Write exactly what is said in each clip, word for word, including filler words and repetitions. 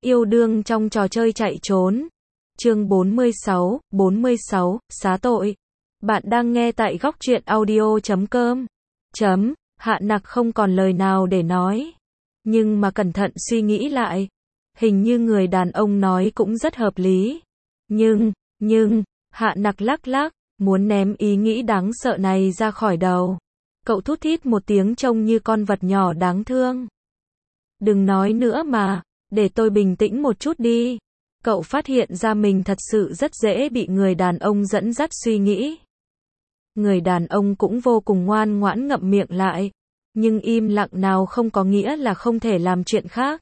yêu đương trong trò chơi chạy trốn. Chương bốn mươi sáu, bốn mươi sáu, xá tội. Bạn đang nghe tại góc truyện audio chấm com. Chấm, Hạ Nặc không còn lời nào để nói. Nhưng mà cẩn thận suy nghĩ lại. Hình như người đàn ông nói cũng rất hợp lý. Nhưng, nhưng, Hạ Nặc lắc lắc, muốn ném ý nghĩ đáng sợ này ra khỏi đầu. Cậu thút thít một tiếng trông như con vật nhỏ đáng thương. Đừng nói nữa mà, để tôi bình tĩnh một chút đi. Cậu phát hiện ra mình thật sự rất dễ bị người đàn ông dẫn dắt suy nghĩ. Người đàn ông cũng vô cùng ngoan ngoãn ngậm miệng lại. Nhưng im lặng nào không có nghĩa là không thể làm chuyện khác.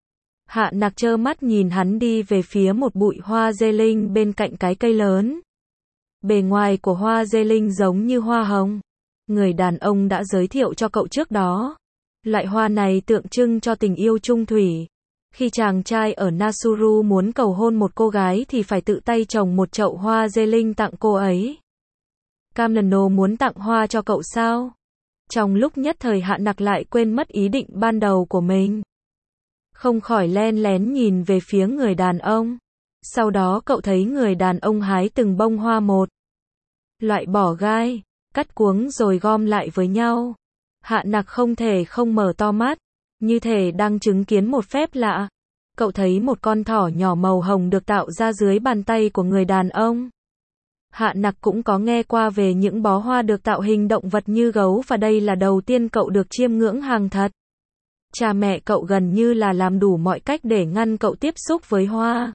Hạ Nặc trơ mắt nhìn hắn đi về phía một bụi hoa dê linh bên cạnh cái cây lớn. Bề ngoài của hoa dê linh giống như hoa hồng. Người đàn ông đã giới thiệu cho cậu trước đó. Loại hoa này tượng trưng cho tình yêu chung thủy. Khi chàng trai ở Nasuru muốn cầu hôn một cô gái thì phải tự tay trồng một chậu hoa dê linh tặng cô ấy. Kamnano muốn tặng hoa cho cậu sao? Trong lúc nhất thời Hạ Nặc lại quên mất ý định ban đầu của mình. Không khỏi len lén nhìn về phía người đàn ông. Sau đó cậu thấy người đàn ông hái từng bông hoa một. Loại bỏ gai, cắt cuống rồi gom lại với nhau. Hạ Nặc không thể không mở to mắt, như thể đang chứng kiến một phép lạ. Cậu thấy một con thỏ nhỏ màu hồng được tạo ra dưới bàn tay của người đàn ông. Hạ Nặc cũng có nghe qua về những bó hoa được tạo hình động vật như gấu và đây là đầu tiên cậu được chiêm ngưỡng hàng thật. Cha mẹ cậu gần như là làm đủ mọi cách để ngăn cậu tiếp xúc với hoa.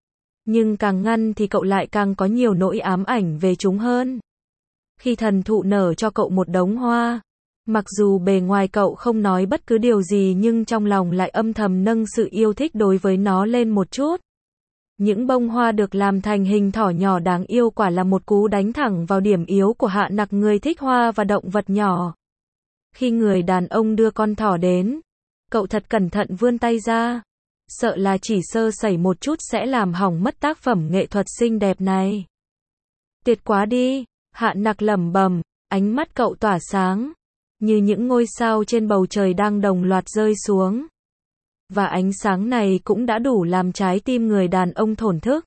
Nhưng càng ngăn thì cậu lại càng có nhiều nỗi ám ảnh về chúng hơn. Khi thần thụ nở cho cậu một đống hoa, mặc dù bề ngoài cậu không nói bất cứ điều gì nhưng trong lòng lại âm thầm nâng sự yêu thích đối với nó lên một chút. Những bông hoa được làm thành hình thỏ nhỏ đáng yêu quả là một cú đánh thẳng vào điểm yếu của Hạ Nặc, người thích hoa và động vật nhỏ. Khi người đàn ông đưa con thỏ đến, cậu thật cẩn thận vươn tay ra. Sợ là chỉ sơ sẩy một chút sẽ làm hỏng mất tác phẩm nghệ thuật xinh đẹp này. Tuyệt quá đi, Hạ Nặc lẩm bẩm, ánh mắt cậu tỏa sáng. Như những ngôi sao trên bầu trời đang đồng loạt rơi xuống. Và ánh sáng này cũng đã đủ làm trái tim người đàn ông thổn thức.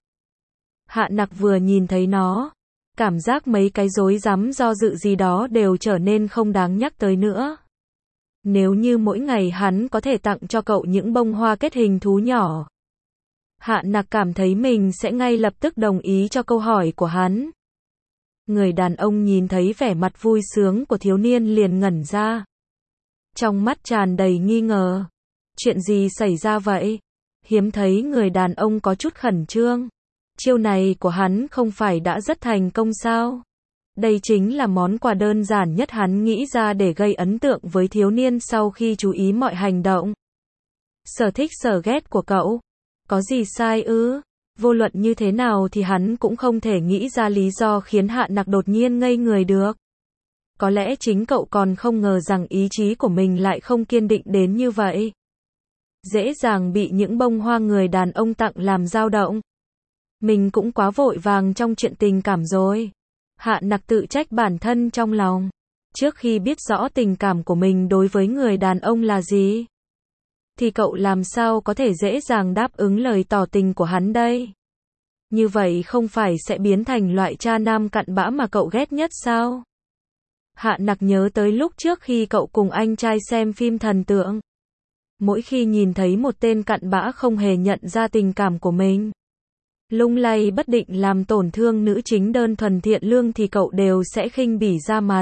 Hạ Nặc vừa nhìn thấy nó, cảm giác mấy cái rối rắm do dự gì đó đều trở nên không đáng nhắc tới nữa. Nếu như mỗi ngày hắn có thể tặng cho cậu những bông hoa kết hình thú nhỏ, Hạ Nặc cảm thấy mình sẽ ngay lập tức đồng ý cho câu hỏi của hắn. Người đàn ông nhìn thấy vẻ mặt vui sướng của thiếu niên liền ngẩn ra. Trong mắt tràn đầy nghi ngờ. Chuyện gì xảy ra vậy? Hiếm thấy người đàn ông có chút khẩn trương. Chiêu này của hắn không phải đã rất thành công sao? Đây chính là món quà đơn giản nhất hắn nghĩ ra để gây ấn tượng với thiếu niên sau khi chú ý mọi hành động. Sở thích sở ghét của cậu. Có gì sai ư? Vô luận như thế nào thì hắn cũng không thể nghĩ ra lý do khiến Hạ Nặc đột nhiên ngây người được. Có lẽ chính cậu còn không ngờ rằng ý chí của mình lại không kiên định đến như vậy. Dễ dàng bị những bông hoa người đàn ông tặng làm dao động. Mình cũng quá vội vàng trong chuyện tình cảm rồi. Hạ Nặc tự trách bản thân trong lòng. Trước khi biết rõ tình cảm của mình đối với người đàn ông là gì, thì cậu làm sao có thể dễ dàng đáp ứng lời tỏ tình của hắn đây? Như vậy không phải sẽ biến thành loại cha nam cặn bã mà cậu ghét nhất sao? Hạ Nặc nhớ tới lúc trước khi cậu cùng anh trai xem phim thần tượng. Mỗi khi nhìn thấy một tên cặn bã không hề nhận ra tình cảm của mình, lung lay bất định làm tổn thương nữ chính đơn thuần thiện lương thì cậu đều sẽ khinh bỉ ra mặt.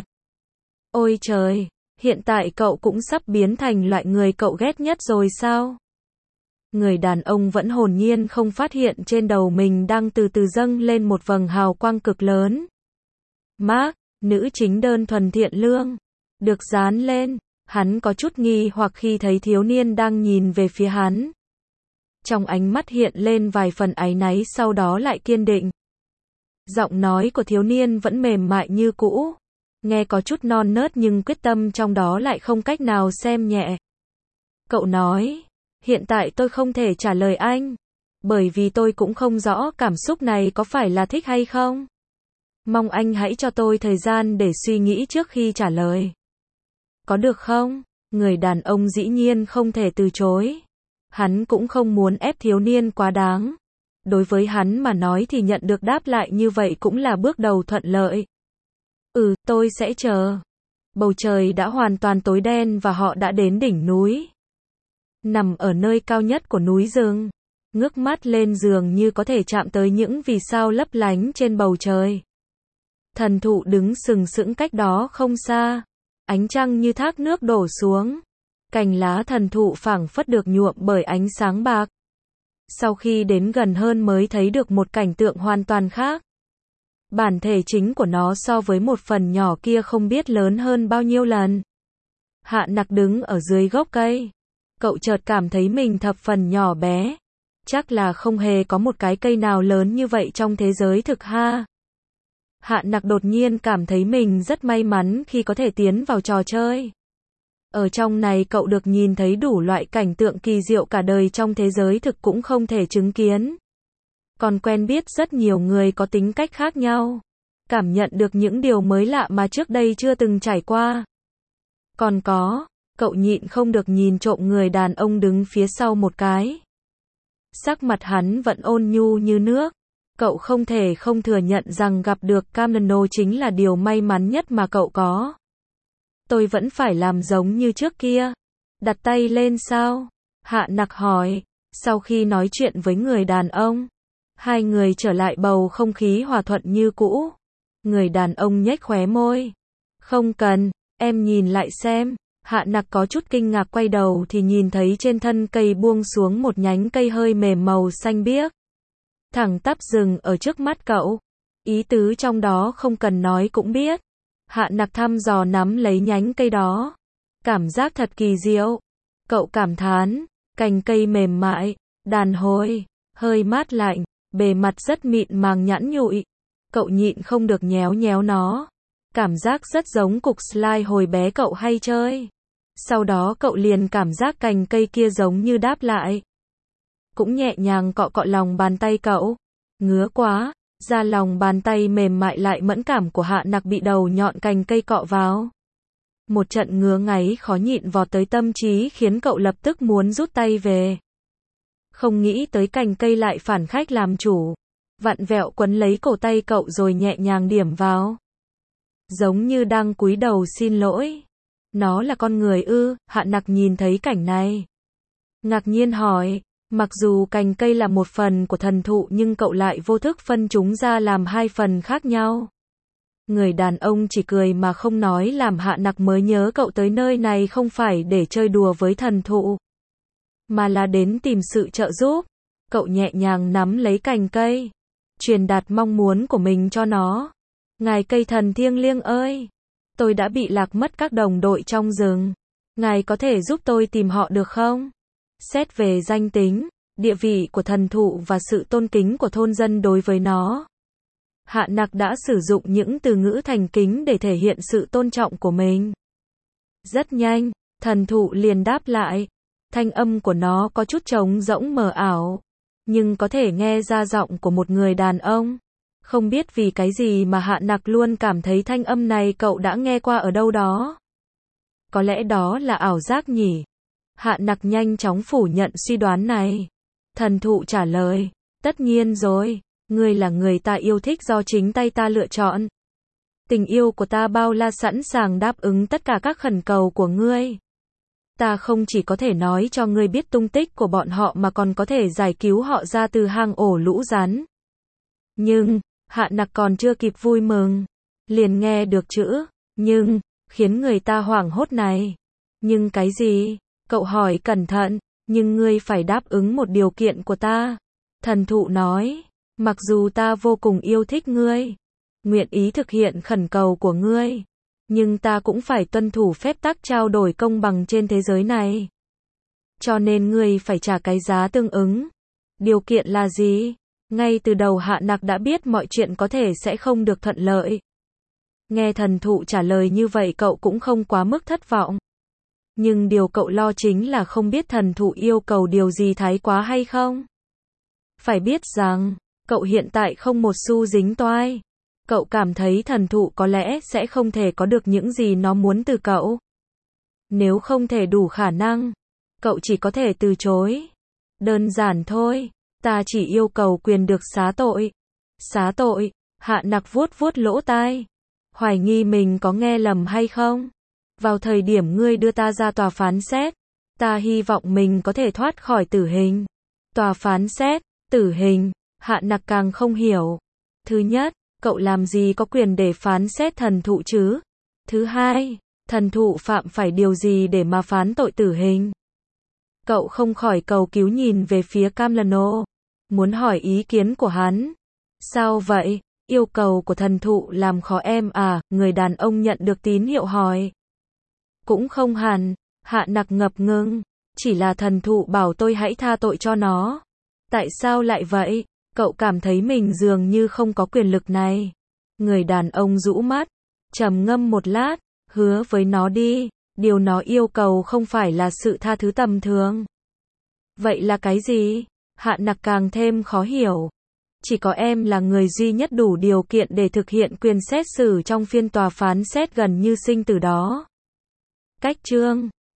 Ôi trời, hiện tại cậu cũng sắp biến thành loại người cậu ghét nhất rồi sao? Người đàn ông vẫn hồn nhiên không phát hiện trên đầu mình đang từ từ dâng lên một vầng hào quang cực lớn. Mark, nữ chính đơn thuần thiện lương, được dán lên. Hắn có chút nghi hoặc khi thấy thiếu niên đang nhìn về phía hắn. Trong ánh mắt hiện lên vài phần áy náy sau đó lại kiên định. Giọng nói của thiếu niên vẫn mềm mại như cũ. Nghe có chút non nớt nhưng quyết tâm trong đó lại không cách nào xem nhẹ. Cậu nói, hiện tại tôi không thể trả lời anh. Bởi vì tôi cũng không rõ cảm xúc này có phải là thích hay không. Mong anh hãy cho tôi thời gian để suy nghĩ trước khi trả lời. Có được không? Người đàn ông dĩ nhiên không thể từ chối. Hắn cũng không muốn ép thiếu niên quá đáng. Đối với hắn mà nói thì nhận được đáp lại như vậy cũng là bước đầu thuận lợi. Ừ, tôi sẽ chờ. Bầu trời đã hoàn toàn tối đen và họ đã đến đỉnh núi. Nằm ở nơi cao nhất của núi rừng, ngước mắt lên dường như có thể chạm tới những vì sao lấp lánh trên bầu trời. Thần thụ đứng sừng sững cách đó không xa, ánh trăng như thác nước đổ xuống. Cành lá thần thụ phảng phất được nhuộm bởi ánh sáng bạc. Sau khi đến gần hơn mới thấy được một cảnh tượng hoàn toàn khác. Bản thể chính của nó so với một phần nhỏ kia không biết lớn hơn bao nhiêu lần. Hạ Nặc đứng ở dưới gốc cây. Cậu chợt cảm thấy mình thập phần nhỏ bé. Chắc là không hề có một cái cây nào lớn như vậy trong thế giới thực ha. Hạ Nặc đột nhiên cảm thấy mình rất may mắn khi có thể tiến vào trò chơi. Ở trong này cậu được nhìn thấy đủ loại cảnh tượng kỳ diệu cả đời trong thế giới thực cũng không thể chứng kiến. Còn quen biết rất nhiều người có tính cách khác nhau. Cảm nhận được những điều mới lạ mà trước đây chưa từng trải qua. Còn có, cậu nhịn không được nhìn trộm người đàn ông đứng phía sau một cái. Sắc mặt hắn vẫn ôn nhu như nước. Cậu không thể không thừa nhận rằng gặp được Kamino chính là điều may mắn nhất mà cậu có. Tôi vẫn phải làm giống như trước kia. Đặt tay lên sao? Hạ Nặc hỏi. Sau khi nói chuyện với người đàn ông, hai người trở lại bầu không khí hòa thuận như cũ. Người đàn ông nhếch khóe môi. Không cần, em nhìn lại xem. Hạ Nặc có chút kinh ngạc quay đầu thì nhìn thấy trên thân cây buông xuống một nhánh cây hơi mềm màu xanh biếc. Thẳng tắp dừng ở trước mắt cậu. Ý tứ trong đó không cần nói cũng biết. Hạ Nặc thăm dò nắm lấy nhánh cây đó. Cảm giác thật kỳ diệu. Cậu cảm thán, cành cây mềm mại, đàn hồi, hơi mát lạnh, bề mặt rất mịn màng nhẵn nhụi. Cậu nhịn không được nhéo nhéo nó. Cảm giác rất giống cục slime hồi bé cậu hay chơi. Sau đó cậu liền cảm giác cành cây kia giống như đáp lại. Cũng nhẹ nhàng cọ cọ lòng bàn tay cậu. Ngứa quá, da lòng bàn tay mềm mại lại mẫn cảm của Hạ Nặc bị đầu nhọn cành cây cọ vào. Một trận ngứa ngáy khó nhịn vọt tới tâm trí khiến cậu lập tức muốn rút tay về. Không nghĩ tới cành cây lại phản khách làm chủ. Vặn vẹo quấn lấy cổ tay cậu rồi nhẹ nhàng điểm vào. Giống như đang cúi đầu xin lỗi. Nó là con người ư? Hạ Nặc nhìn thấy cảnh này. Ngạc nhiên hỏi. Mặc dù cành cây là một phần của thần thụ nhưng cậu lại vô thức phân chúng ra làm hai phần khác nhau. Người đàn ông chỉ cười mà không nói làm Hạ Nặc mới nhớ cậu tới nơi này không phải để chơi đùa với thần thụ, mà là đến tìm sự trợ giúp. Cậu nhẹ nhàng nắm lấy cành cây, truyền đạt mong muốn của mình cho nó. Ngài cây thần thiêng liêng ơi! Tôi đã bị lạc mất các đồng đội trong rừng. Ngài có thể giúp tôi tìm họ được không? Xét về danh tính, địa vị của thần thụ và sự tôn kính của thôn dân đối với nó, Hạ Nặc đã sử dụng những từ ngữ thành kính để thể hiện sự tôn trọng của mình. Rất nhanh, thần thụ liền đáp lại. Thanh âm của nó có chút trống rỗng mờ ảo, nhưng có thể nghe ra giọng của một người đàn ông. Không biết vì cái gì mà Hạ Nặc luôn cảm thấy thanh âm này cậu đã nghe qua ở đâu đó. Có lẽ đó là ảo giác nhỉ? Hạ Nặc nhanh chóng phủ nhận suy đoán này. Thần thụ trả lời, tất nhiên rồi, ngươi là người ta yêu thích do chính tay ta lựa chọn. Tình yêu của ta bao la sẵn sàng đáp ứng tất cả các khẩn cầu của ngươi. Ta không chỉ có thể nói cho ngươi biết tung tích của bọn họ mà còn có thể giải cứu họ ra từ hang ổ lũ rắn. Nhưng, Hạ Nặc còn chưa kịp vui mừng, liền nghe được chữ nhưng khiến người ta hoảng hốt này. Nhưng cái gì? Cậu hỏi cẩn thận. Nhưng ngươi phải đáp ứng một điều kiện của ta. Thần thụ nói, mặc dù ta vô cùng yêu thích ngươi, nguyện ý thực hiện khẩn cầu của ngươi, nhưng ta cũng phải tuân thủ phép tắc trao đổi công bằng trên thế giới này. Cho nên ngươi phải trả cái giá tương ứng. Điều kiện là gì? Ngay từ đầu Hạ Nặc đã biết mọi chuyện có thể sẽ không được thuận lợi. Nghe thần thụ trả lời như vậy cậu cũng không quá mức thất vọng. Nhưng điều cậu lo chính là không biết thần thụ yêu cầu điều gì thái quá hay không. Phải biết rằng, cậu hiện tại không một xu dính toai. Cậu cảm thấy thần thụ có lẽ sẽ không thể có được những gì nó muốn từ cậu. Nếu không thể đủ khả năng, cậu chỉ có thể từ chối. Đơn giản thôi, ta chỉ yêu cầu quyền được xá tội. Xá tội, Hạ Nặc vuốt vuốt lỗ tai. Hoài nghi mình có nghe lầm hay không? Vào thời điểm ngươi đưa ta ra tòa phán xét, ta hy vọng mình có thể thoát khỏi tử hình. Tòa phán xét, tử hình, Hạ Nặc càng không hiểu. Thứ nhất, cậu làm gì có quyền để phán xét thần thụ chứ? Thứ hai, thần thụ phạm phải điều gì để mà phán tội tử hình? Cậu không khỏi cầu cứu nhìn về phía Camlano, muốn hỏi ý kiến của hắn. Sao vậy? Yêu cầu của thần thụ làm khó em à? Người đàn ông nhận được tín hiệu hỏi. Cũng không hẳn, Hạ Nặc ngập ngừng, chỉ là thần thụ bảo tôi hãy tha tội cho nó. Tại sao lại vậy? Cậu cảm thấy mình dường như không có quyền lực này. Người đàn ông rũ mắt, trầm ngâm một lát, hứa với nó đi, điều nó yêu cầu không phải là sự tha thứ tầm thường. Vậy là cái gì? Hạ Nặc càng thêm khó hiểu. Chỉ có em là người duy nhất đủ điều kiện để thực hiện quyền xét xử trong phiên tòa phán xét gần như sinh tử đó. Cách chương